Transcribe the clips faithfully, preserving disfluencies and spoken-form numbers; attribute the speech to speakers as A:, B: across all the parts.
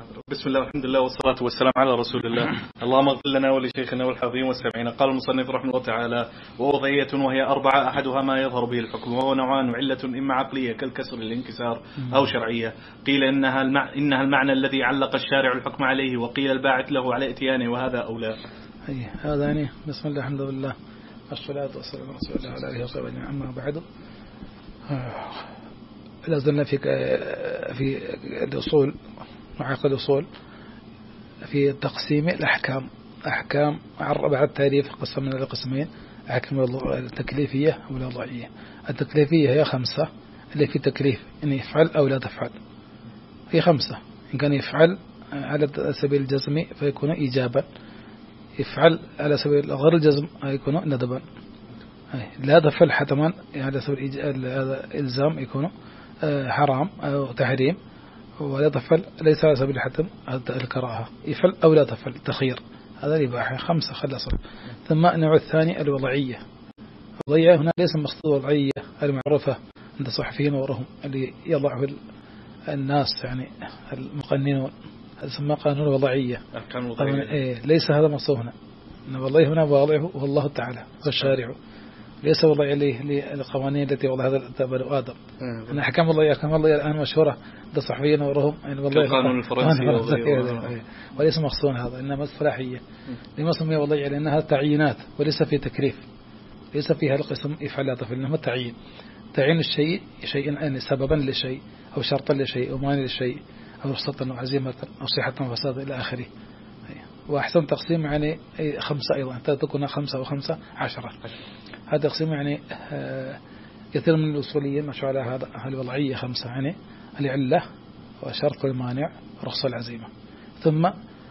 A: بسم الله والحمد لله والصلاة والسلام على رسول الله. اللهم اغفر لنا ولشيخنا والحافظين والسامعين. قال المصنف رحمه الله تعالى: ووضعية وهي أربعة، أحدها ما يظهر به الحكم، وهو نوعان: علة إما عقلية كالكسر الانكسار، أو شرعية قيل إنها المع... إنها المعنى الذي علق الشارع الحكم عليه، وقيل الباعث له على إتيانه، وهذا أولى.
B: هذا يعني بسم الله الحمد لله والصلاة والسلام على رسول الله وعلى آله وصحبه أجمعين. أما بعد، لازلنا في في الأصول، معاقد الأصول في تقسيم الأحكام. أحكام بعد التعريف قسمنا لقسمين: أحكام التكليفية والوضعية. التكليفية هي خمسة، اللي في تكليف إن يفعل أو لا تفعل، هي خمسة. إن كان يفعل على سبيل الجزم فيكون إيجابا، يفعل على سبيل غير الجزم يكون ندبا، لا تفعل حتما على سبيل الإلزام يكون حرام أو تحريم، ولا تفعل ليس على سبيل الحتم الكراهة، يفعل أو لا تفعل تخير. هذا الإباحة خمسة خلصنا. ثم النوع الثاني الوضعية. الوضعية هنا ليس المقصود الوضعية المعروفة عند الصحفيين وغيرهم اللي يضعه الناس يعني المقننون، هذا يسمى قانون الوضعية. إيه ليس هذا مقصود هنا. إن والله هنا واضعه هو الله تعالى والشارع، ليس وضع للقوانين التي وضع هذا بنو آدم. أن أحكام الله أحكام الله الآن مشهورة عند الصحفيين وغيرهم يعني والله
A: القانون الفرنسي،
B: وليس مقصود هذا، إنما الصلاحية. لما سمي والله لأنها تعيينات وليس في تكليف، ليس فيها القسم إفعال طفل، إنما تعيين تعيين الشيء شيئا يعني سببا لشيء أو شرطا لشيء أو مانع لشيء أو رخصة أو عزيمة أو صحة أو فساد إلى آخره. وأحسن تقسيم يعني خمسة أيضا، حتى تكون خمسة وخمسة عشرة. هذا تقسيم يعني كثير من الأصوليين مشوا على هذا الوضعية خمسة، يعني العلة وشرط المانع ورخصة العزيمة، ثم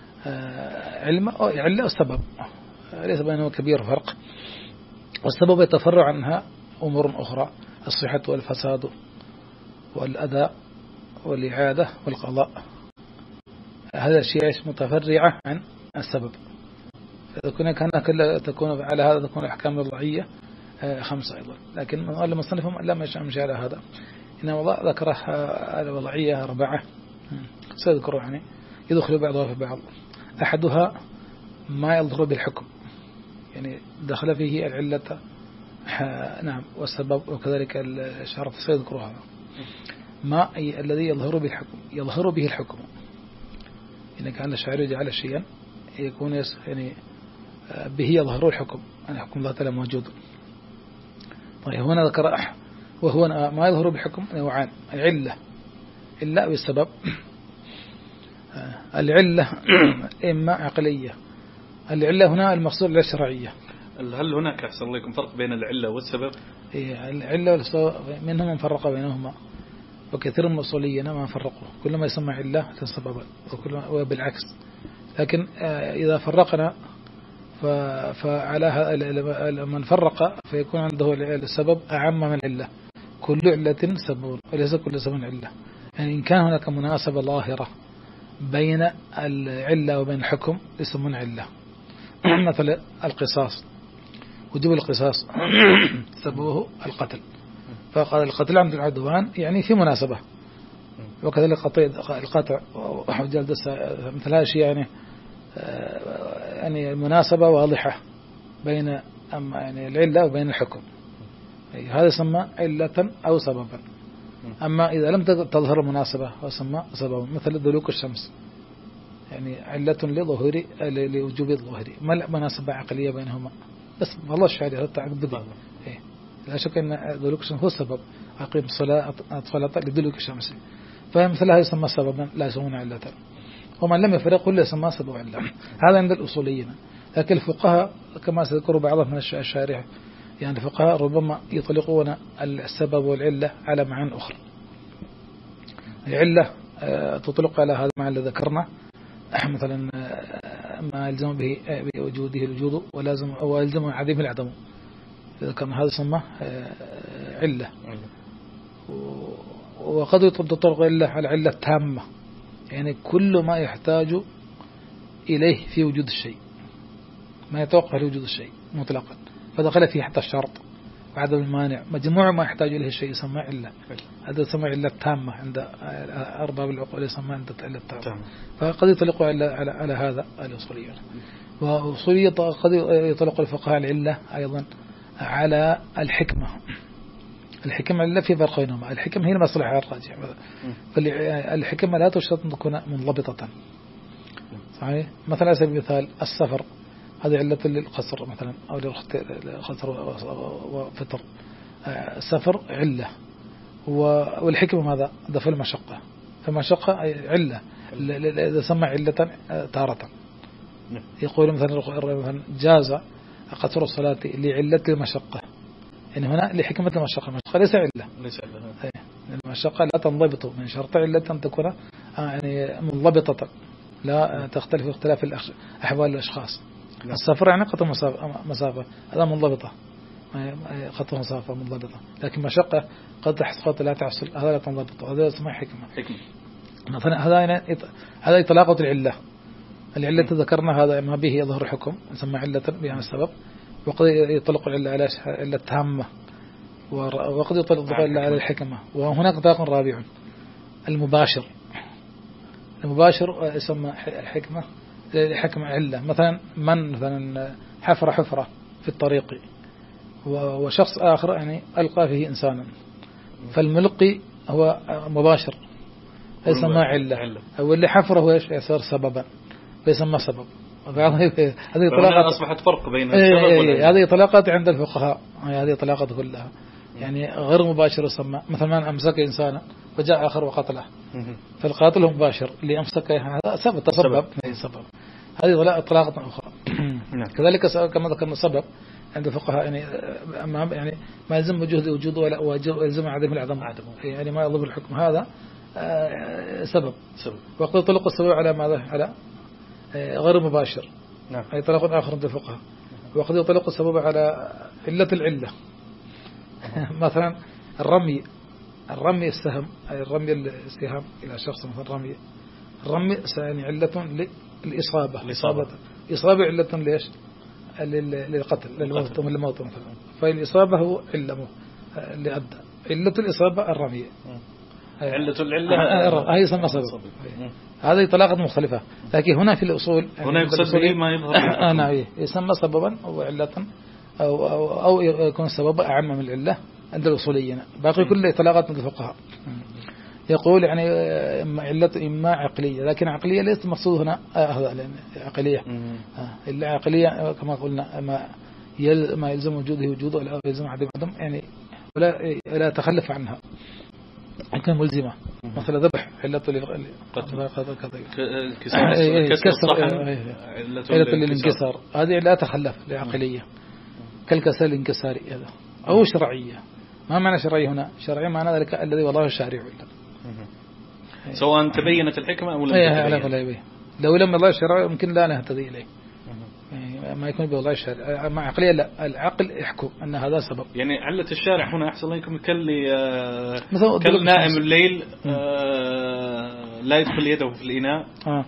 B: علم علة والسبب، ليس بينه كبير فرق. والسبب يتفرع عنها أمور أخرى: الصحة والفساد والأداء والإعادة والقضاء. هذا الشيء متفرعة عن السبب. إذا كنا كان كل تكون على هذا تكون الأحكام الوضعية خمسة أيضا، لكن قال المصنف لم يمشي على هذا، إنما الله ذكره الوضعية أربعة سيذكروا يعني يدخل بعضها في بعض. أحدها ما يظهر بالحكم، يعني دخل فيه العلة نعم والسبب وكذلك الشرط سيذكرها. ما الذي يظهر بالحكم يظهر به الحكم، إن كان الشاعر يجعل شيئا يكون يعني به يظهر الحكم، أن حكم الله تعالى موجود. طيب هنا ذكر وهو ما يظهر بالحكم نوعان: العلة إلا بالسبب. العلة إما عقلية، العلة هنا المقصود العلة الشرعية.
A: هل هناك أحسن لكم فرق بين العلة والسبب؟
B: العلة والسبب منهم من فرق بينهما، وكثير من الأصوليين ما فرقوا، كل ما يسمى علة سببا وبالعكس. لكن إذا فرقنا فعلى من فرق فيكون عنده السبب أعم من العلة. كل علة سبب وليس كل سبب علة. يعني إن كان هناك مناسبة ظاهرة بين العلة وبين الحكم يسمون علة. مثل القصاص، وجوب القصاص سببه القتل، فقال القتل عند العدوان يعني في مناسبة، وكذلك القطع وجلد مثل هذا الشيء يعني يعني المناسبة واضحة بين يعني العلة وبين الحكم، هذا يسمى علة أو سببا. أما إذا لم تظهر المناسبة وسمى سببا، مثل دلوك الشمس يعني علة لظهور لوجوب الظهر، ما مناسبة عقلية بينهما، بس والله الشعري هذا تعقد بدي إيه لا شك أن دلوك الشمس هو السبب، أقيم الصلاة أطفال لدلوك الشمس، فمثل هذا يسمى سببا لا يسمون علة. ومن لم يفرق كل يسمى سبب علة. هذا عند الأصوليين. لكن الفقهاء كما سيذكر بعضهم من الشارح يعني الفقهاء ربما يطلقون السبب والعلة على معان أخرى. العلة تطلق على هذا المعنى الذي ذكرنا، مثلا ما يلزم به بوجوده الوجود ولازم أو يلزم عديم العدم، ذكرنا هذا يسمى علة. وقد تطلق علة على علة تامة، يعني كل ما يحتاج إليه في وجود الشيء، ما يتوقع لوجود الشيء مطلقا، فدخل فيه حتى الشرط وعدم المانع، مجموع ما يحتاج إليه الشيء يسمى علة. هذا يسمى علة تامة عند أرباب العقول، يسمى عند علة تامة. فقد يطلقوا على على على هذا الأصوليون. وأصولية قد يطلق الفقهاء العلة أيضا على الحكمة. الحكمة علة في فرق بينهما. الحكمة هي المصلحة الراجحة، فالحكمة لا تشترط أن تكون منضبطة. صحيح. مثلا على سبيل المثال السفر، هذه علة للقصر مثلا أو للقصر وفطر. السفر علة، والحكمة ماذا؟ دفع المشقة. فمشقة علة، إذا سمى علة تارة. يقول مثلا جاز قصر الصلاة لعلة المشقة، يعني هنا لحكمة المشقة. المشقة ليس علة، المشقة لا تنضبط، من شرط علة أن تكون يعني منضبطة، لا تختلف اختلاف أحوال الأشخاص. السفر يعني قطع مسافة، هذا منضبطة، قطع مسافة منضبطة. لكن مشقة قد تحصل لا تحصل، هذا لا تنضبط، هذا اسمه حكمة. حكمة مثلا هذا هذا إطلاقة العلة. العلة ذكرنا هذا ما به يظهر حكم نسمى علة بيان السبب، وقد يطلق العلة على علة تامة، وقد يطلق العلة على الحكمة. وهناك طلاق رابع المباشر. المباشر يسمى الحكمة حكمة علة. مثلا من مثلا حفر حفرة في الطريق وشخص آخر يعني ألقى فيه إنسانا، فالملقي هو مباشر يسمى علة، أو اللي حفره هو يصير سببا يسمى سبب. هذه طلاقات
A: أصبحت فرق بين السبب.
B: هذه طلاقات عند الفقهاء، هذه طلاقات كلها يعني غير مباشر يسمى. مثلا من أمسك إنسانا وجاء آخر وقتله، فالقاتل مباشر، اللي أمسك هذا سبب تسبب سبب. هذه طلاقة أخرى. كذلك كما ذكرنا السبب عند الفقهاء يعني ما يعني ما يلزم وجود وجود ولا يلزم عدم العدم، يعني ما يضبط الحكم، هذا سبب. وقد يطلق السبب على ماذا؟ على غير مباشر، نعم، أي طلاق آخر عند الفقهاء. وقد يطلق السبب على علة العلة. مثلا الرمي، الرمي السهم، أي الرمي الاستهام إلى شخص مثلا رمي، الرمي يعني علة للإصابة، الإصابة إصابة علة ليش؟ للقتل، للموت للموت مثلا. فالإصابة هو علة اللي أدى علة الإصابة الرمي،
A: علة العلة
B: هي يسمى سبب. هذه طلاقات مختلفة، لكن هنا في الأصول
A: هنا يقصد به ما يظهر
B: أنا يسمى سببا أو علة أو أو أو يكون سببا أعم من العلة عند الأصوليين. باقي كل طلاقات من الفقهاء. يقول يعني إما علة إما عقلية، لكن عقلية ليست مقصود هنا هذا عقلية. إلا عقلية كما قلنا ما ما يلزم وجوده وجوده ولا يلزم عدم عدم، يعني ولا لا يتخلف عنها، كان ملزمة. مثلا ذبح علة للقتل، كسر علة للانكسار، هذه لا تخلف لعقلية كالكسر الانكساري هذا. أو شرعية. ما معنى شرعية هنا؟ شرعية معنى ذلك الذي والله الشارع،
A: سواء تبينت الحكمة أو لم تتبين.
B: لو لم الله الشرع ممكن لا نهتدي إليه، ما يكون بالله الشارع. مع عقلية لا، العقل يحكم أن هذا سبب.
A: يعني علة الشارع هنا أحسن لكم كاللي كل نائم الليل لا يدخل يده في الإناء،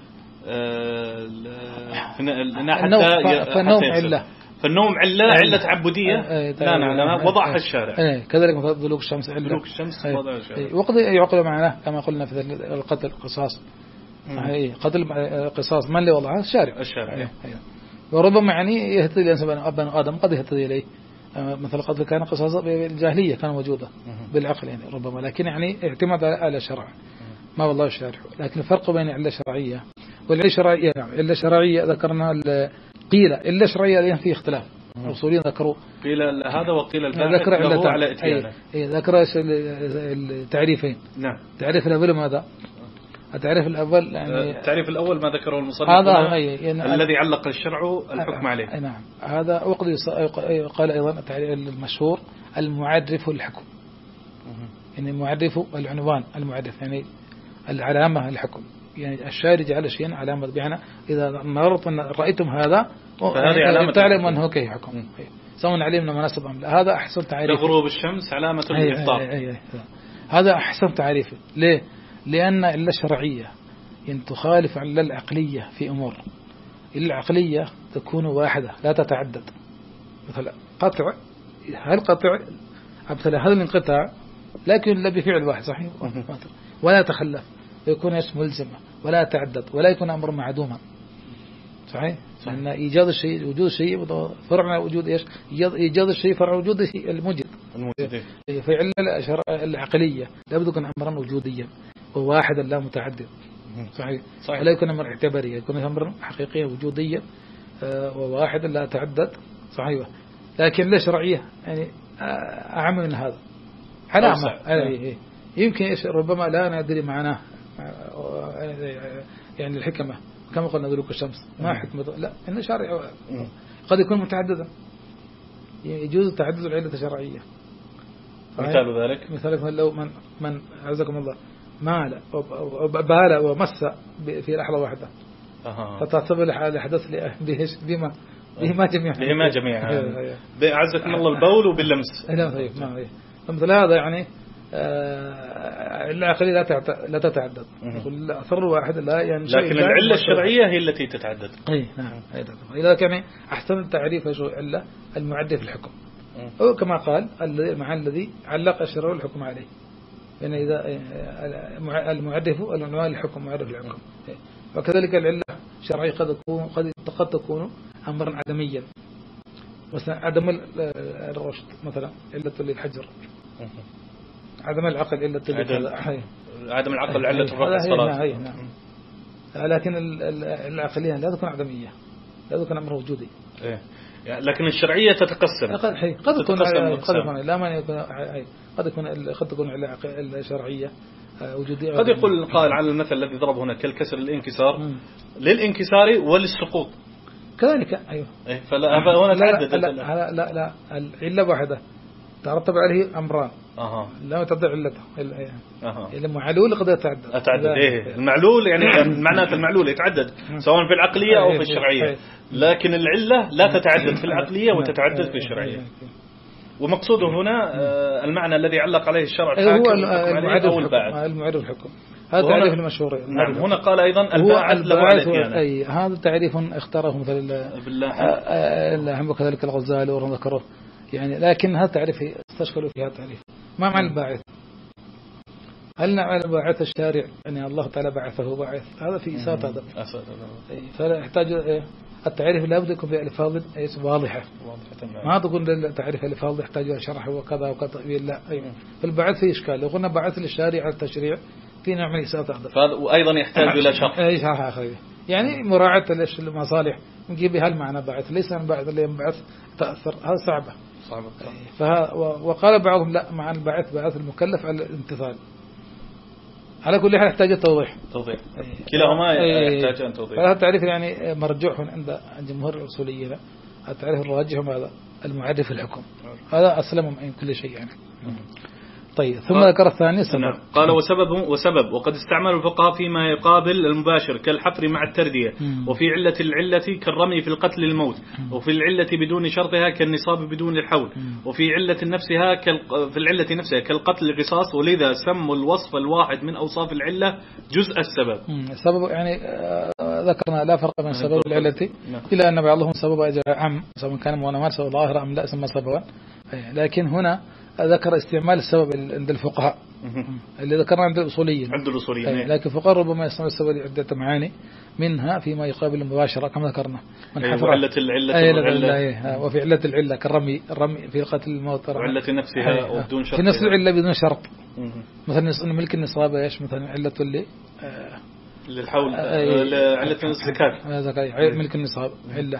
A: حتى
B: فالنوم علة،
A: فالنوم علة علة عبودية لا نعلم وضعها الشارع.
B: كذلك مثلا دلوك الشمس علة،
A: دلوك الشمس وضعها الشارع.
B: وقد يعقل معنا كما قلنا في القتل قصاص، قتل قصاص من اللي وضعها؟ الشارع.
A: الشارع.
B: وربما يعني يهتدي الإنسان ابن آدم قد يهتدي إليه، مثل قتل كان قصاص بالجاهلية كان موجودة بالعقل يعني ربما، لكن يعني اعتماد على شرع ما والله الشارع. لكن الفرق بين علة شرعية والعلة الشرعية، نعم علة شرعية ذكرنا قيل علة شرعية لأن فيه اختلاف. الأصوليين ذكروا
A: قيل هذا وقيل الفارق له على اتيانه.
B: ذكر التعريفين.
A: نعم.
B: التعريف الأول ماذا؟ التعريف الأول يعني
A: التعريف الأول ما ذكره المصنف
B: هذا
A: يعني الذي علق الشرع الحكم عليه.
B: نعم. هذا وقد قال أيضا التعريف المشهور المعرف الحكم، يعني المعرف العنوان، المعرف يعني العلامة الحكم، يعني الشارع جعل شيئا علامة، بمعنى إذا مررت أن رأيتم هذا
A: فهذه علامة
B: تعلم أنه كيف حكم، سواء علمنا مناسب أم لا. هذا أحسن تعريف.
A: غروب الشمس علامة الإفطار.
B: هذا أحسن تعريف. ليه؟ لأن إلا شرعية يعني تخالف على العقلية في أمور. إلا العقلية تكون واحدة لا تتعدد، مثلا قطع هالقطع مثلا هذا الانقطاع لكن لا بفعل واحد صحيح ولا تخلف ويكون اسم ملزمة ولا يتعدد ولا يكون أمر معدوما صحيح لأن إيجاد الشيء وجود الشيء فرع وجود إيش إيجاد الشيء فرع وجود الموجد في علة العقلية لابد يكون أمرا وجوديا وواحدا لا متعدد صحيح صحيح ولا يكون أمر اعتباري يكون أمر حقيقيا وجوديا وواحدا لا يتعدد صحيح لكن لا شرعية يعني أعم من هذا علامة يمكن إيش ربما لا ندري معناه يعني الحكمة كما قلنا ذلك الشمس ما حكمة لا إنه شرعي قد يكون متعددا يجوز تعدد العلة الشرعية
A: مثال ذلك
B: مثال لو من من عزكم الله مال وبال ومس في لحظة واحدة فتعتبر الحدث بما بما جميعا
A: بما جميعا عزكم الله البول وباللمس
B: لا طيب ما هي مثل هذا يعني العقلية لا لا تتعدد أثر واحد لا يعني
A: لكن العلة الشرعية هي التي تتعدد
B: أي نعم إذا كان أحسن التعريف شو علة المعدة في الحكم أو كما قال مع الذي علق الشرع الحكم عليه يعني إذا المعدف العنوان الحكم معرف الحكم وكذلك العلة الشرعية قد تكون قد قد تكون أمرا عدميا مثلا عدم الرشد مثلا علة للحجر عدم العقل علة
A: عدم العقل علة الرفع الصلاة
B: نعم لكن العقلية لا تكون عدمية لا تكون أمر وجودي
A: إيه. لكن الشرعية تتقسم
B: قد قد تكون قد يكون لا ما يكون قد يكون قد تكون الشرعية وجودية
A: قد يقول القائل على المثل الذي ضرب هنا كالكسر الانكسار مم. للانكسار وللسقوط كذلك
B: أيوه
A: إيه فلا هنا تعدد
B: لا لا لا, لا العلة واحدة ترتب عليه أمران أها لا تضع علته أها المعلول قد يتعدد
A: أتعدد إيه المعلول يعني معناته المعلول يتعدد سواء في العقلية أو في الشرعية لكن العلة لا تتعدد في العقلية وتتعدد في الشرعية ومقصوده هنا المعنى الذي علق عليه الشرع
B: الحاكم المعرف أو الباعث المعرف الحكم هذا تعريف المشهور
A: نعم هنا قال أيضا الباعث له علة
B: أي هذا تعريف اختاره مثل بالله وكذلك الغزالي وذكره يعني لكن هذا تعريف استشكلوا في هذا التعريف ما معنى الباعث هل نعمل باعث الشارع يعني الله تعالى بعثه باعث هذا في إساءة هذا فلا يحتاج التعريف لا بد يكون بألفاظ واضحة ما تقول التعريف الألفاظ يحتاج شرح وكذا وكذا لا فالبعث في إشكال لو قلنا بعث للشارع على التشريع في نوع من إساءة هذا
A: وأيضا يحتاج إلى شرح
B: أي شرح أخي يعني مراعاة المصالح نجيب بها المعنى بعث ليس البعث اللي ينبعث تأثر هذا صعبة
A: صعبة
B: فها وقال بعضهم لا مع البعث بعث المكلف على الامتثال على كل حال يحتاج توضيح
A: توضيح كلاهما يحتاج أن توضيح
B: فهذا التعريف يعني مرجوح عند جمهور الأصوليين التعريف الراجح هذا المعرف الحكم هذا أسلم من كل شيء يعني طيب ثم ذكر الثاني سبب
A: نعم. قال وسبب وسبب وقد استعمل الفقهاء فيما يقابل المباشر كالحفر مع التردية مم. وفي علة العلة كالرمي في القتل الموت مم. وفي العلة بدون شرطها كالنصاب بدون الحول مم. وفي علة نفسها كال... في العلة نفسها كالقتل القصاص ولذا سموا الوصف الواحد من أوصاف العلة جزء السبب
B: مم. السبب يعني ذكرنا لا فرق بين سبب العلة إلا أن بعضهم سبب عام سواء كان منامات سواء ظاهر أم لا سمى سببا لكن هنا ذكر استعمال السبب عند الفقهاء اللي ذكرنا عند الأصوليين
A: عند الأصوليين
B: لكن الفقهاء ربما يستعمل السبب عدة معاني منها فيما يقابل المباشرة كما ذكرنا
A: من حفر علة العلة
B: وفي علة العلة كالرمي الرمي في قتل الموت
A: وعلة نفسها وبدون شرط
B: في نفس العلة بدون شرط مثلا ملك النصاب ايش مثلا علة اللي
A: للحول علة
B: الزكاة ملك النصاب علة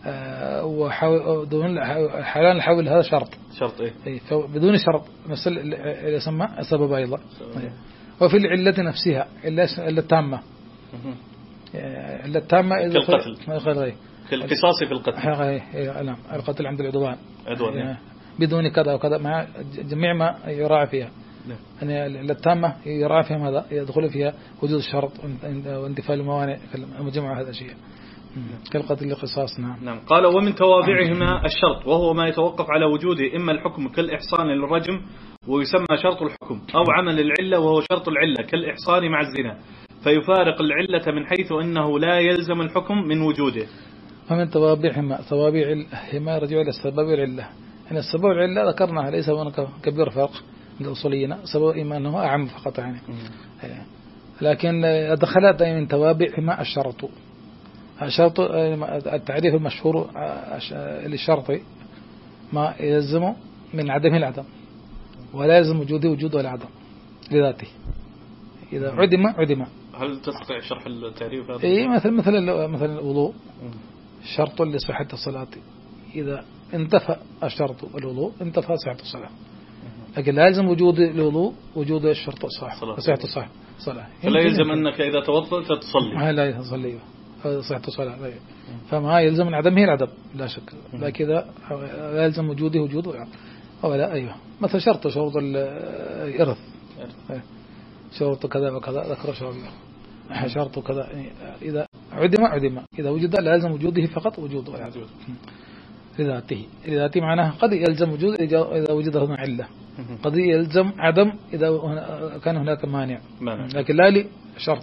B: ودون حلال الحول هذا شرط
A: شرط إيه
B: بدون شرط نفس اللي يسمى السبب أيضا وفي العلة نفسها إلا التامة إلا التامة
A: كالقتل كالقصاص في القتل
B: نعم القتل عند العدوان
A: عدوان
B: بدون كذا وكذا مع جميع ما يراعى فيها يعني التامة يراعى فيها ماذا يدخل فيها وجود الشرط واندفاع الموانع المجمع هذا شيء كالقتل القصاص نعم.
A: نعم قال ومن توابعهما الشرط وهو ما يتوقف على وجوده إما الحكم كالإحصان للرجم ويسمى شرط الحكم أو عمل العلة وهو شرط العلة كالإحصان مع الزنا فيفارق العلة من حيث أنه لا يلزم الحكم من وجوده.
B: ومن توابعهما توابع هما رجوع إلى السبب والعلة يعني السبب والعلة ذكرناها ليس هناك كبير فرق عند الأصوليين، سبب إما أنه أعم فقط يعني. لكن دخلت من توابع ما الشرط. الشرط التعريف المشهور للشرط ما يلزم من عدمه العدم، ولا يلزم وجوده وجود ولا عدم لذاته. إذا عدم عدم.
A: هل تستطيع شرح التعريف هذا؟
B: إيه مثل مثل مثل الوضوء شرط لصحة الصلاة، إذا انتفى الشرط الوضوء انتفى صحة الصلاة. لكن لا يلزم وجود الوضوء وجود الشرط صحة صحة الصلاة صلاة.
A: فلا يلزم أنك إذا توضأت تصلي.
B: لا تصلي صحة الصلاة. فما يلزم من عدمه العدم لا شك، لكن إذا لا يلزم وجوده وجوده أو لا. أيوه مثل شرط شروط الإرث، شرط كذا وكذا ذكر شرط شرط كذا. إذا عدم عدم، إذا وجد لا يلزم وجوده فقط وجوده لذاته. لذاته معناه قد يلزم وجود إذا وجد هنا علة، قد يلزم عدم إذا كان هناك مانع، لكن لا لشرط.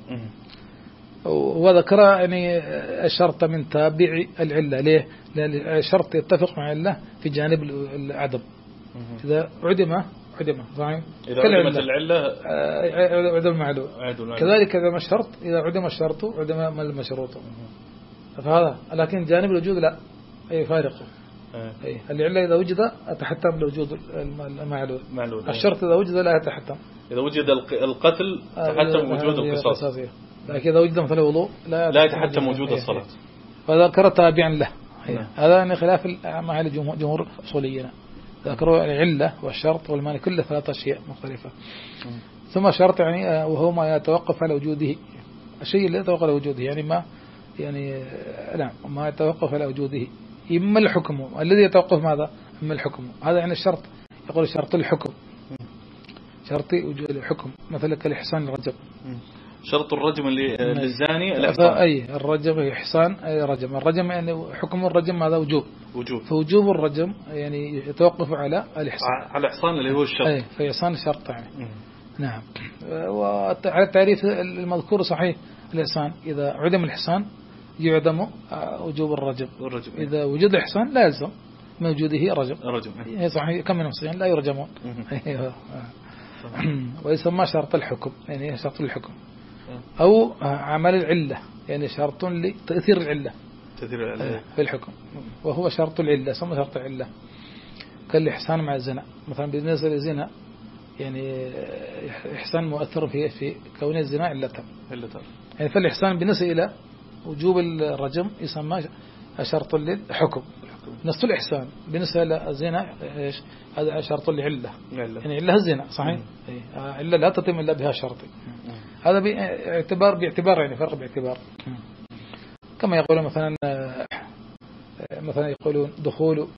B: وذكر يعني الشرط من تابع العلة. ليه؟ لأن الشرط يتفق مع العلة في جانب العدم. إذا عدم عدم صحيح.
A: إذا عدمت العلة
B: عدم المعلوم. كذلك إذا ما الشرط إذا عدم الشرط عدم ما المشروط. فهذا لكن جانب الوجود لا يفارق. أي العلة إذا وجد أتحتم لوجود المعلوم. الشرط إذا وجد لا يتحتم.
A: إذا وجد القتل تحتم وجود القصاص.
B: لكن إذا وجد مثل الوضوء لا
A: لا يتحتم وجود الصلاة.
B: فذكر تابعا له. هذا يعني خلاف مع الجمهور الأصوليين، ذكروا العلة والشرط والمانع كل ثلاث أشياء مختلفة. ثم شرط يعني وهو ما يتوقف على وجوده، الشيء اللي يتوقف على وجوده يعني ما يعني لا ما يتوقف على وجوده. إما الحكم الذي يتوقف ماذا؟ إما الحكم. هذا يعني الشرط، يقول شرط الحكم، شرط وجود الحكم مثل كالإحسان الرجم.
A: شرط الرجم للزاني الإحسان.
B: أي الرجم إحسان أي رجم. الرجم يعني حكم الرجم ماذا؟ وجوب.
A: وجوب.
B: فوجوب الرجم يعني يتوقف على الإحسان.
A: على الإحسان اللي هو الشرط.
B: أي فإحسان شرط يعني. م. نعم. وعلى التعريف المذكور صحيح الإحسان إذا عدم الإحسان يعدم وجوب الرجم.
A: الرجم.
B: إذا وجد الإحسان لا يلزم من وجوده رجم.
A: الرجم.
B: هي صحيح كم من نفسين لا يرجمون. ويسمى شرط الحكم يعني شرط الحكم أو عمل العلة يعني شرط لتأثير العلة
A: تأثير العلة
B: في الحكم، وهو شرط العلة سمى شرط العلة. كالإحسان مع الزنا مثلا بالنسبة للزنا يعني إحسان مؤثر في في كون الزنا علة يعني. فالإحسان بالنسبة إلى وجوب الرجم يسمى شرط للحكم. نفس الإحسان بالنسبة للزنا إيش هذا شرط لعلة يعني علة الزنا صحيح. علة لا تتم إلا بها شرط. هذا باعتبار باعتبار يعني فرق باعتبار. كما يقولون مثلا مثلا يقولون دخول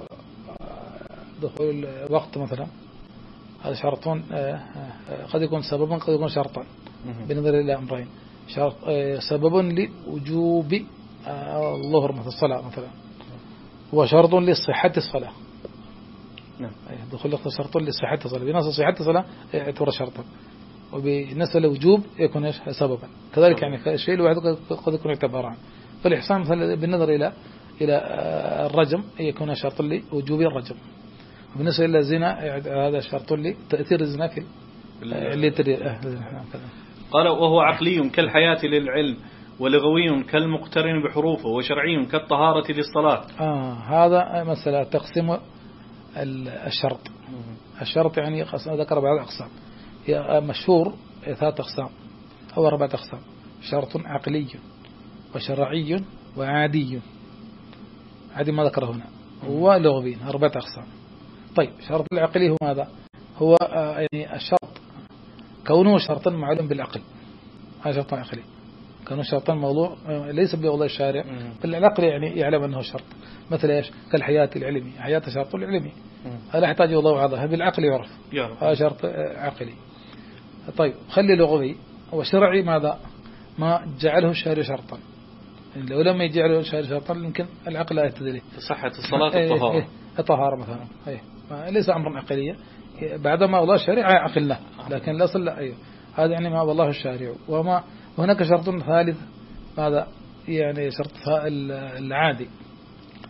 B: دخول وقت مثلا هذا شرطون قد يكون سببا قد يكون شرطا بالنظر إلى أمرين. شرط سبب لوجوب الظهر مثل الصلاة مثلا، وشرط لصحة الصلاة.
A: نعم.
B: دخول وقت شرط لصحة الصلاة، بنص صحة الصلاة يعتبر شرطا، وبالنسبة لوجوب يكون سببا كذلك يعني. الشيء الواحد قد يكون اعتبارا. فالإحسان بالنظر إلى إلى الرجم يكون شرط لوجوب الرجم، وبالنسبة إلى الزنا هذا شرط لتأثير الزنا في اللي
A: قال وهو عقلي كالحياة للعلم، ولغوي كالمقترن بحروفه، وشرعي كالطهارة للصلاة.
B: آه هذا مثلا تقسيم الشرط. الشرط يعني ذكر بعض الأقسام، هي مشهور ثلاث أقسام أو أربعة أقسام: شرط عقلي وشرعي وعادي. عادي ما ذكره هنا، هو لغوي أربعة أقسام. طيب شرط العقلي هو ماذا؟ هو يعني الشرط كونه شرطا معلوم بالعقل، هذا شرط عقلي كونه شرطا موضوع ليس بوضع الشارع بل العقل يعني يعلم أنه شرط. مثل إيش؟ كالحياة العلمي، حياة شرط العلمي هذا يحتاج وضع هذا بالعقل يعرف، هذا شرط عقلي. طيب خلي لغوي وشرعي ماذا؟ ما جعله الشارع شرطا، لو لم يجعله الشارع شرطا يمكن العقل لا يهتدي
A: صحة الصلاة الطهارة.
B: الطهارة مثلا أيه. ليس أمرا عقليا بعدما الله الشارع عقل له، لكن لا صل أيه. هذا يعني ما والله الشارع. وما هناك شرط ثالث ماذا؟ يعني شرط العادي،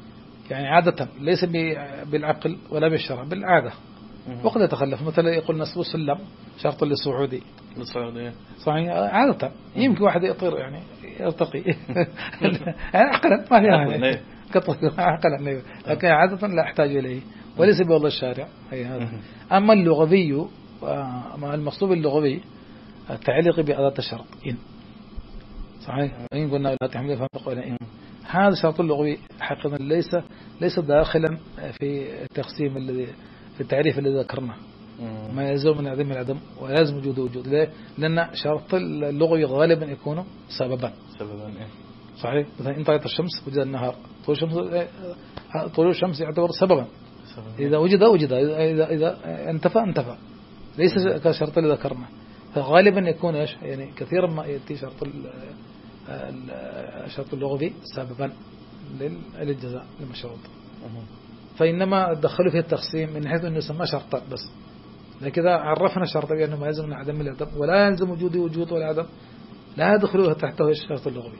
B: يعني عادة ليس بالعقل ولا بالشرع، بالعادة. وقد يتخلف، مثلا يقول نصب السلم شرط للصعودي
A: للصعودي
B: صحيح، عادة يمكن واحد يطير يعني يرتقي يعني عقلا ما فيها يعني عقلا، لكن عادة لا أحتاج إليه وليس بوضع الشارع. هي هذا. أما اللغوي، ما المقصود اللغوي التعليق بأداة الشرط إن، صحيح، إن قلنا لا تحمل فهم قولنا إن، هذا شرط اللغوي حقيقة ليس ليس داخلا في التقسيم الذي في التعريف الذي ذكرناه. ما يلزم من عدم العدم ولازم وجود وجود، ليه؟ لأن شرط اللغوي غالبا يكون سببا.
A: سببا إيه؟
B: صحيح، مثلا إن طلعت الشمس وجد النهار، طلوع الشمس طلوع الشمس يعتبر سببا. إذا وجد وجد، إذا إذا انتفى انتفى، ليس كشرط اللي ذكرنا. فغالبا يكون إيش يعني كثيرا ما يأتي شرط الشرط اللغوي سببا للجزاء المشروط. فإنما دخلوا في التقسيم من حيث أنه يسمى شرطا بس، لكن إذا عرفنا شرطا بأنه ما يلزم من عدم العدم ولا يلزم وجود وجود ولا عدم، لا يدخلوها تحته الشرط اللغوي.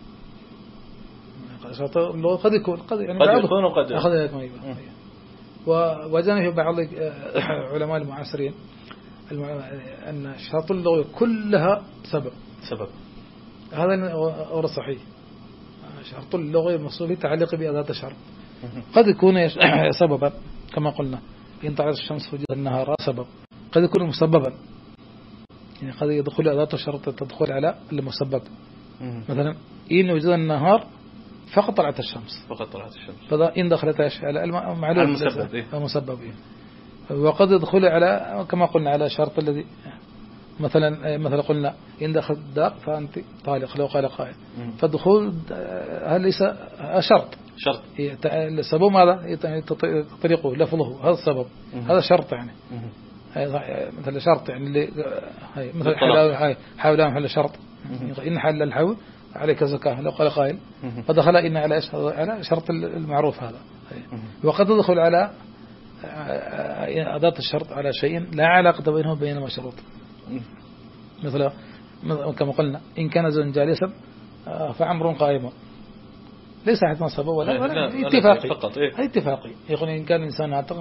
B: شرط اللغوي قد يكون قد يعني
A: قد يكون وقد
B: يكون. ووجدنا في بعض علماء المعاصرين أن الشرط اللغوي كلها سبب
A: سبب
B: هذا أمر صحيح. شرط اللغوي المقصود تعلق بأداة الشرط قد يكون سببا كما قلنا، إن طلعت الشمس وجد النهار سبب، قد يكون مسببا، يعني قد يدخل أداة الشرط تدخل على المسبب. مثلا إن وجد النهار فقط طلعت الشمس،
A: فقط طلعت الشمس،
B: فذا إن دخلت على المعلوم
A: المسبب إيه؟
B: المسبب إيه؟ وقد يدخل على كما قلنا على شرط الذي مثلا مثلا قلنا إن دخلت الدار فأنت طالق، لو قال قائل، فالدخول هل ليس شرط
A: شرط
B: السبب ماذا طريقه لفظه، هذا السبب، هذا شرط يعني مثل شرط يعني اللي هاي مثل حول حول محل شرط، إن حل الحول عليك زكاة، لو قال قائل، فدخل إن على على شرط المعروف هذا. وقد تدخل على أداة الشرط على شيء لا علاقة بينه وبين مشروط، مثل كما قلنا إن كان زوجا جالسا فعمر قائم، ليس حتى نصبه ولا, ولا اتفاقي
A: فقط إيه؟
B: اتفاقي. يقول إن كان الإنسان عاتقا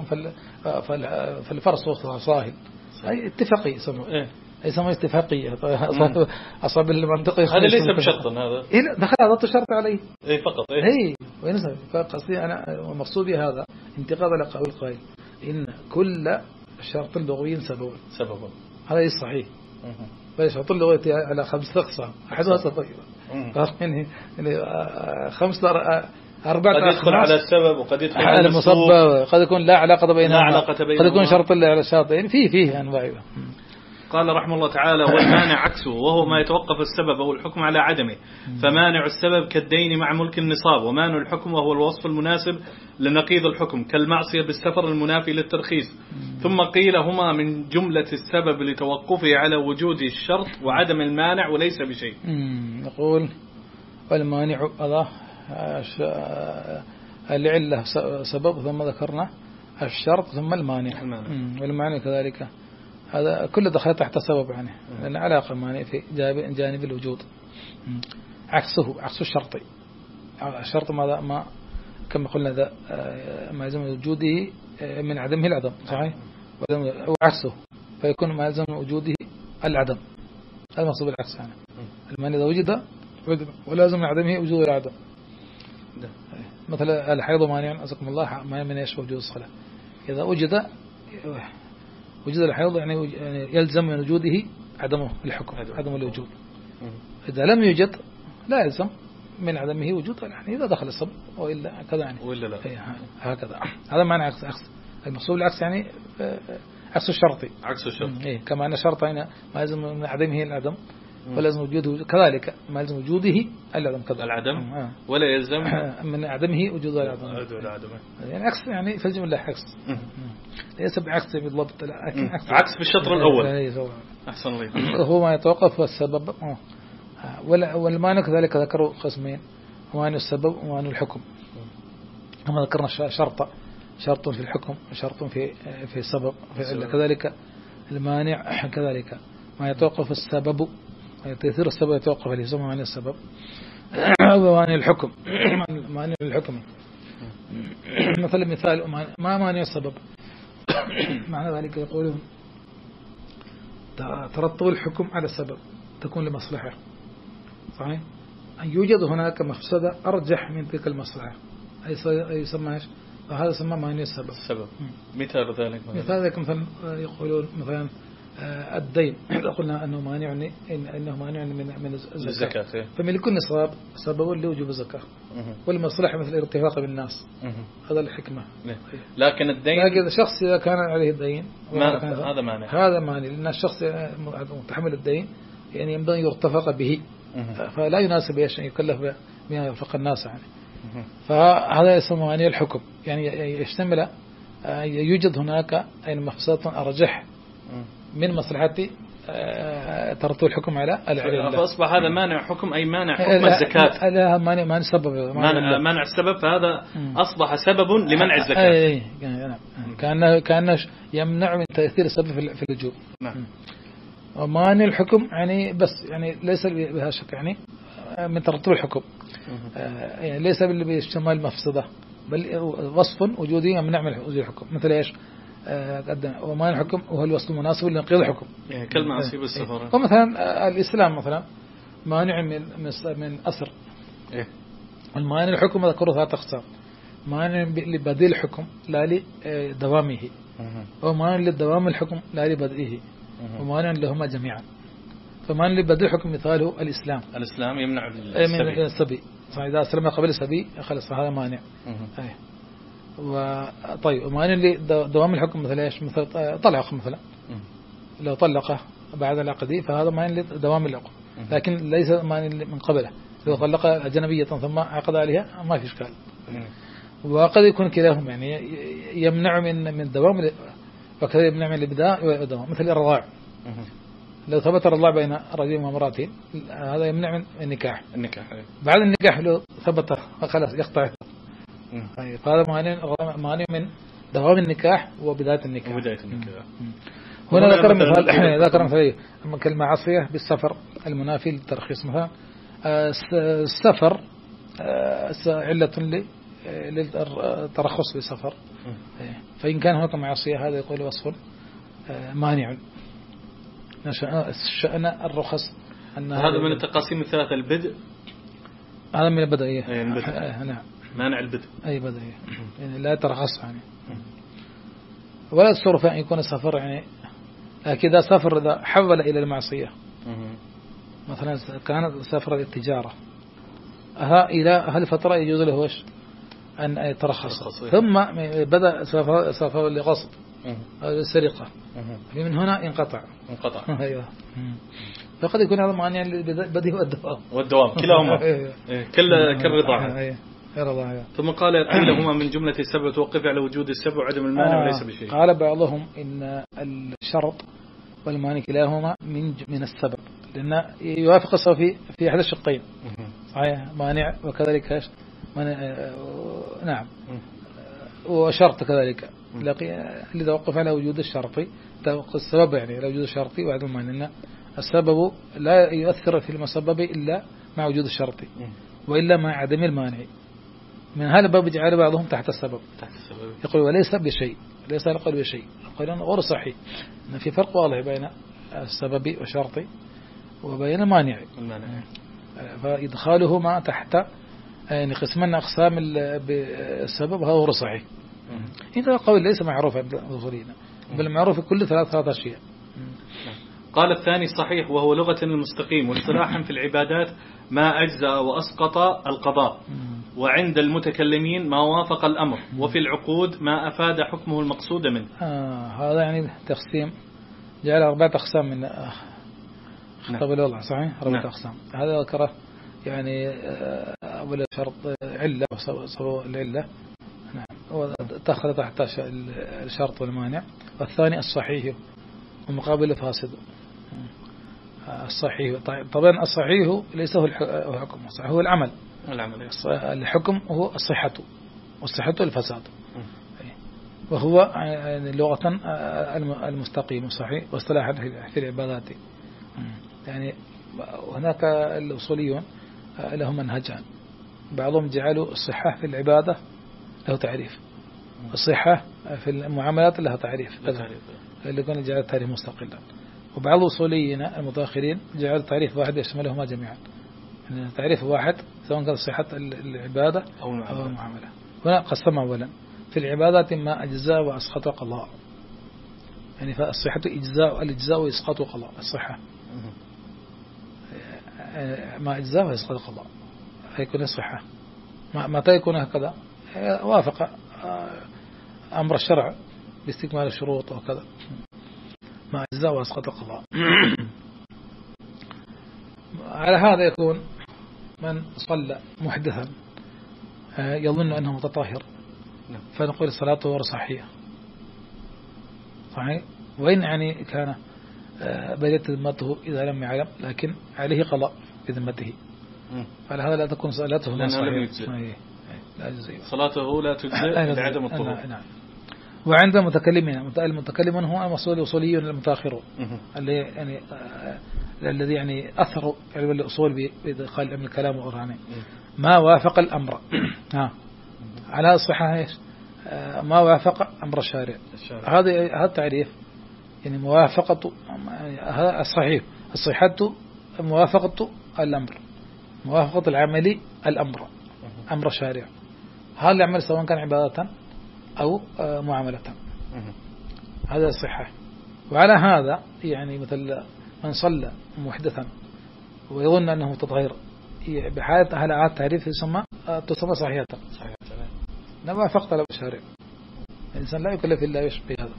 B: فالفرس صاهل، أي اتفاقي يسمى إيه؟ يسمى اتفاقية. أصاب المنطقة
A: هذا ليس بشرط، هذا
B: إيه دخل أداة الشرط عليه
A: إيه فقط إيه
B: إيه وينسى. فقصدي أنا مقصودي هذا انتقاد لقول القائل إن كل الشرط اللغوي سبب
A: سبب، هذا
B: صحيح. فالشرط اللغوي على خمسة أقسام، أحدها سبب يعني خمسة أربعة،
A: قد يدخل على السبب وقد يدخل
B: على المسبب، قد يكون لا علاقة بينهما، قد يكون شرط اللي على الشرط، يعني فيه فيه أنواع.
A: قال رحمه الله تعالى: والمانع عكسه، وهو ما يتوقف السبب أو الحكم على عدمه. فمانع السبب كالدين مع ملك النصاب، ومانع الحكم وهو الوصف المناسب لنقيض الحكم كالمعصية بالسفر المنافي للترخيص. ثم قيل هما من جملة السبب لتوقفه على وجود الشرط وعدم المانع وليس بشيء.
B: نقول والمانع هذا العلة سبب ثم ذكرنا الشرط ثم المانع، والمانع كذلك هذا كله دخل تحت سبب يعني، لأن علاقة مانع في جانب الوجود. عكسه عكس الشرطي، الشرط ماذا ما كما قلنا ذا ما يلزم وجوده من عدمه العدم، صحيح، وعكسه فيكون ما يلزم وجوده العدم. هذا مقصود العكس يعني، المانع إذا وجد ولازم من عدمه وجود العدم. مثلا الحيض مانع أزكم الله ما من يشبه وجود الصلاة، إذا وجد وجود الحيض يعني يلزم من وجوده عدمه الحكم، عدم الوجود. إذا لم يوجد لا يلزم من عدمه وجود، يعني إذا دخل الصب وإلا كذا يعني،
A: وإلا لا
B: هكذا. هذا معنى عكس عكس المقصود العكس يعني عكس الشرطي،
A: عكس الشرط
B: إيه، كما أن الشرط هنا ما يلزم من عدمه العدم ولازم وجوده، كذلك ما يلزم وجوده العدم كذا
A: العدم آه. ولا يلزم
B: من عدمه وجود العدم، يعني عكس يعني في الجملة عكس، ليس بعكس بالضبط، لكن عكس
A: عكس في الشطر الأول. أحسن الله.
B: هو ما يتوقف والسبب، والمانع كذلك ذكروا قسمين، مانع السبب ومانع الحكم. كما ذكرنا شرط شرط في الحكم وشرط في في السبب، كذلك المانع كذلك ما يتوقف السبب، تأثير السبب يتوقف عليه، يسمى مانع السبب ومانع الحكم. مانع الحكم مثلا مثال ما مانع السبب معنى ذلك يقولون ترتب الحكم على السبب تكون لمصلحة صحيح أن يوجد هناك مفسدة أرجح من تلك المصلحة أي يسمى إيش وهذا يسمى مانع السبب
A: السبب مثال ذلك
B: مثال ذلك مثلا يقولون مثلا الدين إذا قلنا أنه مانع إن أنه مانع من من الزكاة فملك النصاب سبب لوجوب الزكاة والمصلحة مثل الاتفاق بالناس هذا الحكمة
A: لكن الدين
B: لكن الشخص إذا كان عليه الدين
A: هذا مانع
B: هذا مانع لأن الشخص متحمل الدين يعني ينبغي يرتفق به فلا يناسب أن يكلف بما يرفق الناس يعني فهذا يسمى مانع الحكم يعني يشتمل يوجد هناك أي مفسدة أرجح من مصلحتي ترتب الحكم على العلة
A: فأصبح هذا مانع حكم أي مانع حكم الزكاة
B: لا مانع مانع سبب
A: مانع, مانع السبب فهذا أصبح سبب لمنع الزكاة
B: أي كأنه كأنه يمنع من تأثير السبب في الوجوب ومانع الحكم يعني بس يعني ليس بها شك يعني من ترتب الحكم يعني ليس باللي بيشتمل مفسدة بل وصف وجودي يمنع من وجود الحكم مثل إيش وما الحكم وهو الوصف المناسب لنقيض الحكم
A: يعني كلمة أصيب السفر
B: ومثلا الإسلام مثلا مانع من من أسر
A: إيه؟
B: المانع الحكم ذكره ثلاث أقسام مانع لبديل الحكم لا لدوامه ومانع للدوام الحكم لا لبدئه ومانع لهما جميعا فمانع لبديل الحكم مثاله الإسلام
A: الإسلام يمنع
B: السبي, السبي. إذا أسلم قبل السبي خلص هذا مانع أيه. وطيب ومانع لدوام الحكم مثل ايش مثل طلق مثلا لو طلقه بعد العقد فهذا مانع لدوام العقد لكن ليس مانع من قبله لو طلق أجنبية ثم عقد عليها ما في إشكال وقد يكون كلاهما يعني يمنع من من دوام وكذا يمنع من الابتداء والدوام مثل الرضاع لو ثبت الرضاع بين رجل وامرأتين هذا يمنع من النكاح
A: النكاح
B: بعد النكاح لو ثبت خلاص يقطع فهذا مانع مانع من دوام النكاح وبداية النكاح
A: وبداية النكاح
B: هنا ذكر مثال ذكر مثال كالمعصية بالسفر المنافي للترخيص مثلا السفر علة للترخص بالسفر فإن كان هناك معصية هذا يقول وصف مانع شأن الرخص أن
A: هذا من التقاسيم الثلاثة البدء
B: هذا من البدءية
A: نعم مانع البدء
B: أي بدءية يعني لا يترخص يعني ولا الصرف أن يكون السفر يعني لكن إذا سافر إذا حول إلى المعصية مثلا كان سافر للتجارة ها إلى هالفترة يجوز له وش أن يترخص ثم بدأ سافر سافر لغصب السرقة من هنا انقطع
A: انقطع
B: أيوه فقد يكون هذا مانع للبدء والدوام
A: والدوام كلاهما كل كالرضاعة
B: الله.
A: ثم قال كلهما من جملة السبب توقف على وجود السبب وعدم المانع وليس بشيء.
B: قال بعضهم إن الشرط والمانع كلاهما من من السبب لأن يوافق الصوفي في أحد الشقين صحيح مانع وكذلك مانع نعم وشرط كذلك لذا وقف على وجود الشرطي السبب يعني على وجود الشرطي وعدم المانع إن السبب لا يؤثر في المسبب إلا مع وجود الشرطي وإلا مع عدم المانع من هذا الباب جعل بعضهم تحت السبب
A: تحت السبب
B: يقول وليس بشيء ليس القول بشيء يقولون غير صحيح إن في فرق واضح بين السبب والشرط وبين المانع
A: المانع
B: فإدخالهما تحت يعني قسمان أقسام السبب هذا غير صحيح إذا القول ليس معروف عند الأصوليين بل معروف في كل ثلاث ثلاث أشياء.
A: قال الثاني صحيح وهو لغة المستقيم واصطلاحا في العبادات ما أجزأ وأسقط القضاء وعند المتكلمين ما وافق الأمر وفي العقود ما أفاد حكمه المقصود منه.
B: آه هذا يعني تقسيم جعل أربعة أقسام من خطاب الوضع صحيح أربعة نعم. أقسام هذا ذكره يعني أول شرط علة وصفو العلة نعم ودخل تحت الشرط والمانع والثاني الصحيح ومقابل فاسد الصحيح طبعا الصحيح ليس هو الحكم الصحيح هو العمل
A: العمل
B: الحكم هو الصحة والصحة الفساد وهو لغة المستقيم الصحيح واصطلاحا في العبادات يعني هناك الأصوليون لهم منهجان بعضهم جعلوا الصحة في العبادة له تعريف. الصحة في المعاملات لها تعريف اللي كان جعل التعريف مستقلا. وبعض أصولينا المتأخرين جعل تعريف واحد يشملهما جميعا، يعني تعريف واحد سواء كان صحة العبادة أو المعاملة. هنا قسم أولا في العبادات ما أجزاء وأسقط قضاء، يعني فالصحة إجزاء، الإجزاء وإسقاط قضاء. الصحة ما أجزاء وإسقاط قضاء هيكون الصحة. متى يكون هكذا؟ وافق أمر الشرع باستكمال الشروط وكذا، ما أجزاء وأسقط قضاء. على هذا يكون من صلى محدثا يظن أنه متطهر فنقول صلاته غير صحيحة، صحيح، وإن يعني كان بريت ذمته إذا لم يعلم، لكن عليه قضاء بذمته، فعلى هذا لا تكون صلاته صحيحة،
A: صلاته لا تجزئ لعدم الطهور. نعم.
B: وعند المتكلمين، المتكلمون هو المصول الأصوليون المتأخرون اللي يعني الذي يعني أثروا علم الأصول بإدخال علم الكلام والقرآن ما وافق الأمر ها على الصحة إيش ما وافق أمر الشارع. هذا هذا التعريف يعني موافقة هذا الصحيح، الصحة موافقة الأمر، موافقة العملي الأمر أمر الشارع. هذا العمل سواء كان عبادة أو معاملة، هذا الصحة. وعلى هذا يعني مثل من صلى محدثا ويظن أنه متطهر بحالة أهل عاد تعريف تسمى تسمى صحيحة، لا وافقت له الشارع. الإنسان لا يكلف إلا يشبه هذا.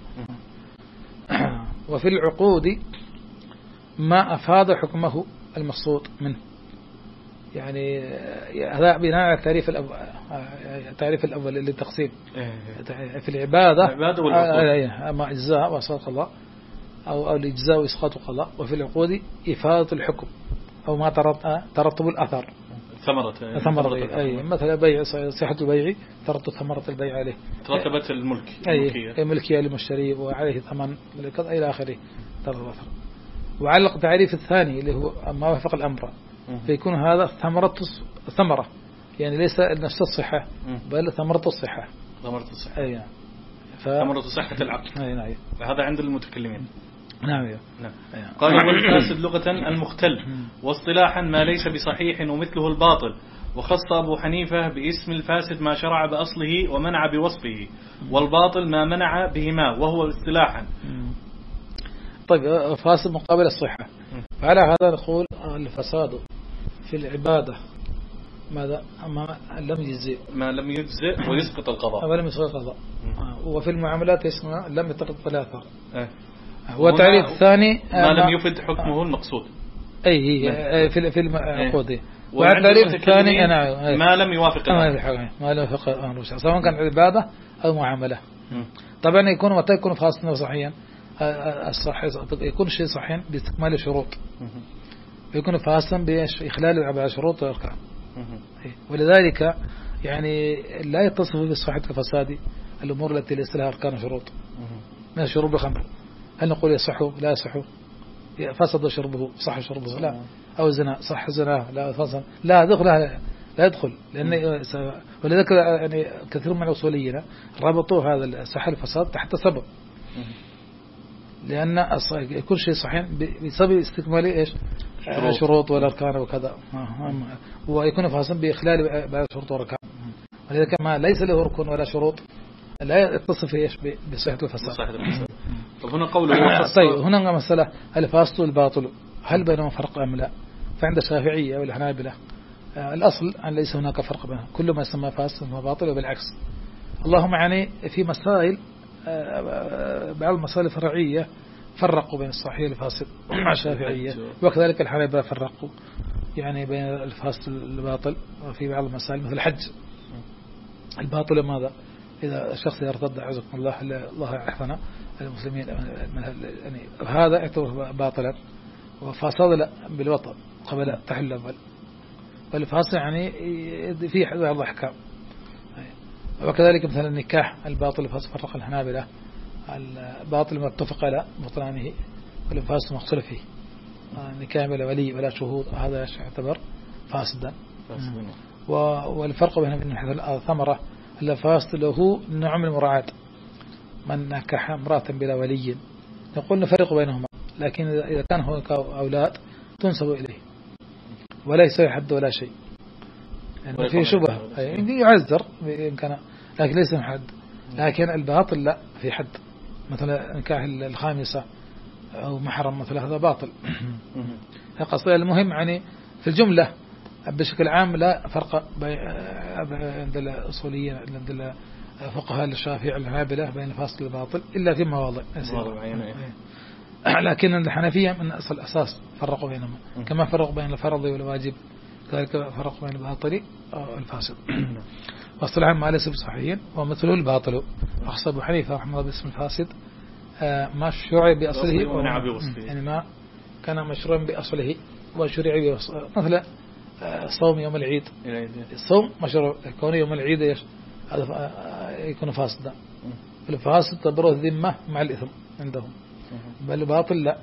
B: وفي العقود ما أفاد حكمه المقصود منه، يعني هذا بناء على التعريف الأول، التعريف الأول للتقسيم في العبادة ما إجزاء وإسقاط قضاء أو الإجزاء وإسقاط قضاء، وفي العقود إفادة الحكم أو ما ترتب الأثر
A: ثمرة
B: ثمرة أي مثلا بيع صحة البيع ترتب ثمرة البيع عليه،
A: ترتبت الملك
B: أي ملكية للمشتري وعليه ثمن كذا إلى آخره ترتب الأثر. وعلق التعريف الثاني اللي هو ما وافق الأمر فيكون هذا ثمرة ثمرة، يعني ليس نفس الصحة بل ثمرة الصحة،
A: ثمرة الصحة
B: أي
A: ف... ثمرة صحة العقد.
B: أي نعم.
A: هذا عند المتكلمين.
B: نعم
A: نعم. قال والفاسد لغة المختل، واصطلاحا ما ليس بصحيح ومثله الباطل. وخص أبو حنيفة باسم الفاسد ما شرع بأصله ومنع بوصفه، والباطل ما منع بهما وهو اصطلاحا.
B: طيب فاسد مقابل الصحة، فعلى هذا نقول الفساد في العبادة ماذا ما لم يجزئ
A: ما لم يجزئ ويسقط القضاء
B: ولم يسقط القضاء. وفي المعاملات اسمه لم يترتب ثلاثة. هو تعريف الثاني
A: ما لم يفد حكمه المقصود،
B: أي في في العقود. والتعريف الثاني أنا
A: ما لم يوافق
B: ما لم يوافق أمر سواء كان عبادة أو معاملة. طبعا يكون متى يكون فاسدا وصحيحا؟ الصحيح يكون شيء صحيح باستكمال الشروط، يكون فاسدا بإخلال الأربع شروط والأركان. ولذلك يعني لا يتصف بالصحة كفساد الأمور التي ليس لها أركان وشروط، من شرب الخمر هل نقول يصح لا يصح؟ فسد شربه صح شربه لا، أو زنا صح زنا لا فسد لا دخل لا يدخل، لأن ولذلك يعني كثير من الأصوليين ربطوا هذا صح الفساد تحت سبب، لأن كل شيء صحيح بسبب استكمال إيش شروط والأركان وكذا، ويكون فاسدا بإخلال بعض الشروط والأركان. ولذلك ما ليس له ركن ولا شروط لا يتصف إيش بصحة الفساد.
A: طب هنا قوله
B: طيب هنا مسألة الفاسد والباطل هل بينهم فرق أم لا؟ فعند الشافعية والحنابلة الأصل أن ليس هناك فرق بينهم، كل ما يسمى فاسد وباطل وبالعكس. اللهم يعني في مسائل بعض المسائل الفرعية فرقوا بين الصحيح والفاسد مع الشافعية، وكذلك الحنابلة فرقوا يعني بين الفاسد والباطل. وفي بعض المسائل مثل الحج الباطل ماذا؟ إذا الشخص يرتد عزكم الله الله يحفظنا المسلمين يعني هذا يعتبر باطلا، وفاسد بالوطن قبل تحل الأول، والفاسد يعني في بعض الأحكام. وكذلك مثل النكاح الباطل الفاسد فرق الحنابلة، الباطل ما اتفق على بطلانه والفاسد مختلف فيه، النكاح بلا ولي ولا شهود هذا يعتبر فاسدا. والفرق بين من حيث الثمرة الفاسد له نوع من المراعاة. من نكح امرأة بلا ولي نقول نفرق بينهما، لكن إذا كان هناك أولاد تنسب إليه ولا يسوي حد ولا شيء، يعني في شبه يعذر بإمكانه لكن ليس حد. لكن الباطل لا في حد، مثلا نكاح الخامسة أو محرم مثلا هذا باطل. قصدي المهم يعني في الجملة بشكل عام لا فرق عند الأصوليين عند الفقهاء الشافعي الحنابلة بين الفاسد والباطل إلا في مواضع، لكن الحنفية من أصل الأساس فرقوا بينهما كما فرقوا بين الفرض والواجب كذلك فرقوا بين الباطل والفاسد. واصطلاحا ما ليس بصحيح ومثله الباطل. أخص أبو حنيفة رحمه الله باسم الفاسد ما شرع بأصله، يعني ما كان مشروعا بأصله وشرع بأصله، مثل صوم يوم العيد. الصوم مشروع، كون يوم العيد هذا يكون فاسدا. الفاسد تبرز الذمة مع الإثم عندهم، بل الباطل لا.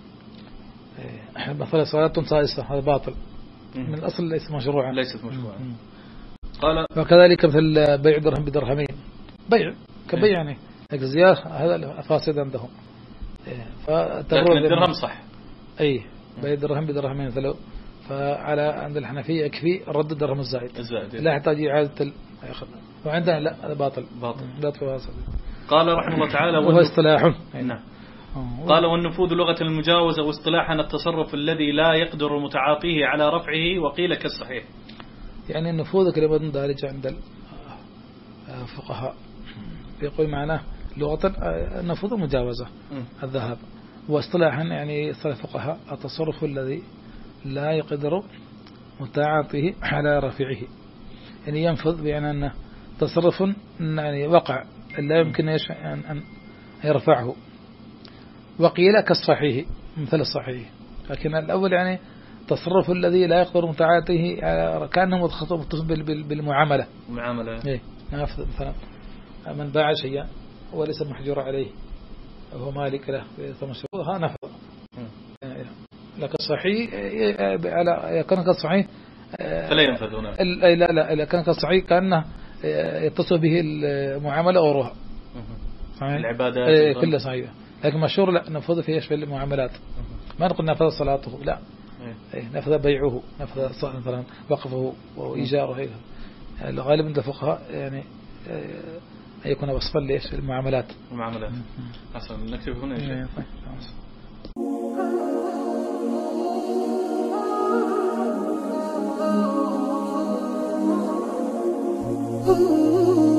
B: مثلا صلاة صائصة هذا باطل من الأصل ليس مشروعا،
A: ليست مشروعا. قال
B: وكذلك مثل بيع درهم بدرهمين، بيع كبيع يعني زيادة هذا فاسد عندهم.
A: لكن الدرهم صح،
B: أي بيع درهم بدرهمين مثلا، فعلى عند الحنفية يكفي رد الدرهم الزائد، الزائد لا يحتاج إعادة يأخذ. وعندنا لا هذا باطل
A: باطل
B: باطل فاسد.
A: قال رحمه الله تعالى
B: وهو اصطلاح.
A: نعم. قال والنفوذ لغة المجاوزة واصطلاحا التصرف الذي لا يقدر متعاطيه على رفعه، وقيل كالصحيح.
B: يعني النفوذ كلمة دارجة عند الفقهاء يقول معناه لغة النفوذ مجاوزة الذهاب، واصطلاحا يعني اصطلاح الفقهاء التصرف الذي لا يقدر متعاطيه على رفعه، يعني ينفذ بأن أنه تصرف يعني وقع لا يمكن أن يرفعه. وقيل كالصحيح مثل الصحيح، لكن الأول يعني تصرف الذي لا يقدر متعاطيه كأنه متصل بالمعاملة
A: المعاملة.
B: إيه نافذ مثلا من باع شيئا وليس محجور عليه وهو مالك له ها نفذ. لكن الصحيح على كان كالصحيح
A: فلا ينفذ هنا.
B: لا لا لا كان كالصحيح كأنه يتصل به المعاملة وروها
A: العبادات
B: كلها صحيحة، لكن مشهور لا نفذ فيه في المعاملات. ما نقول نفذ صلاته لا، نفذ بيعه، نفذ مثلا وقفه وإيجاره. الغالب عند الفقهاء يعني يكون وصفا ليش المعاملات
A: المعاملات. حسنا نكتب هنا يا شيخ.
C: Ooh.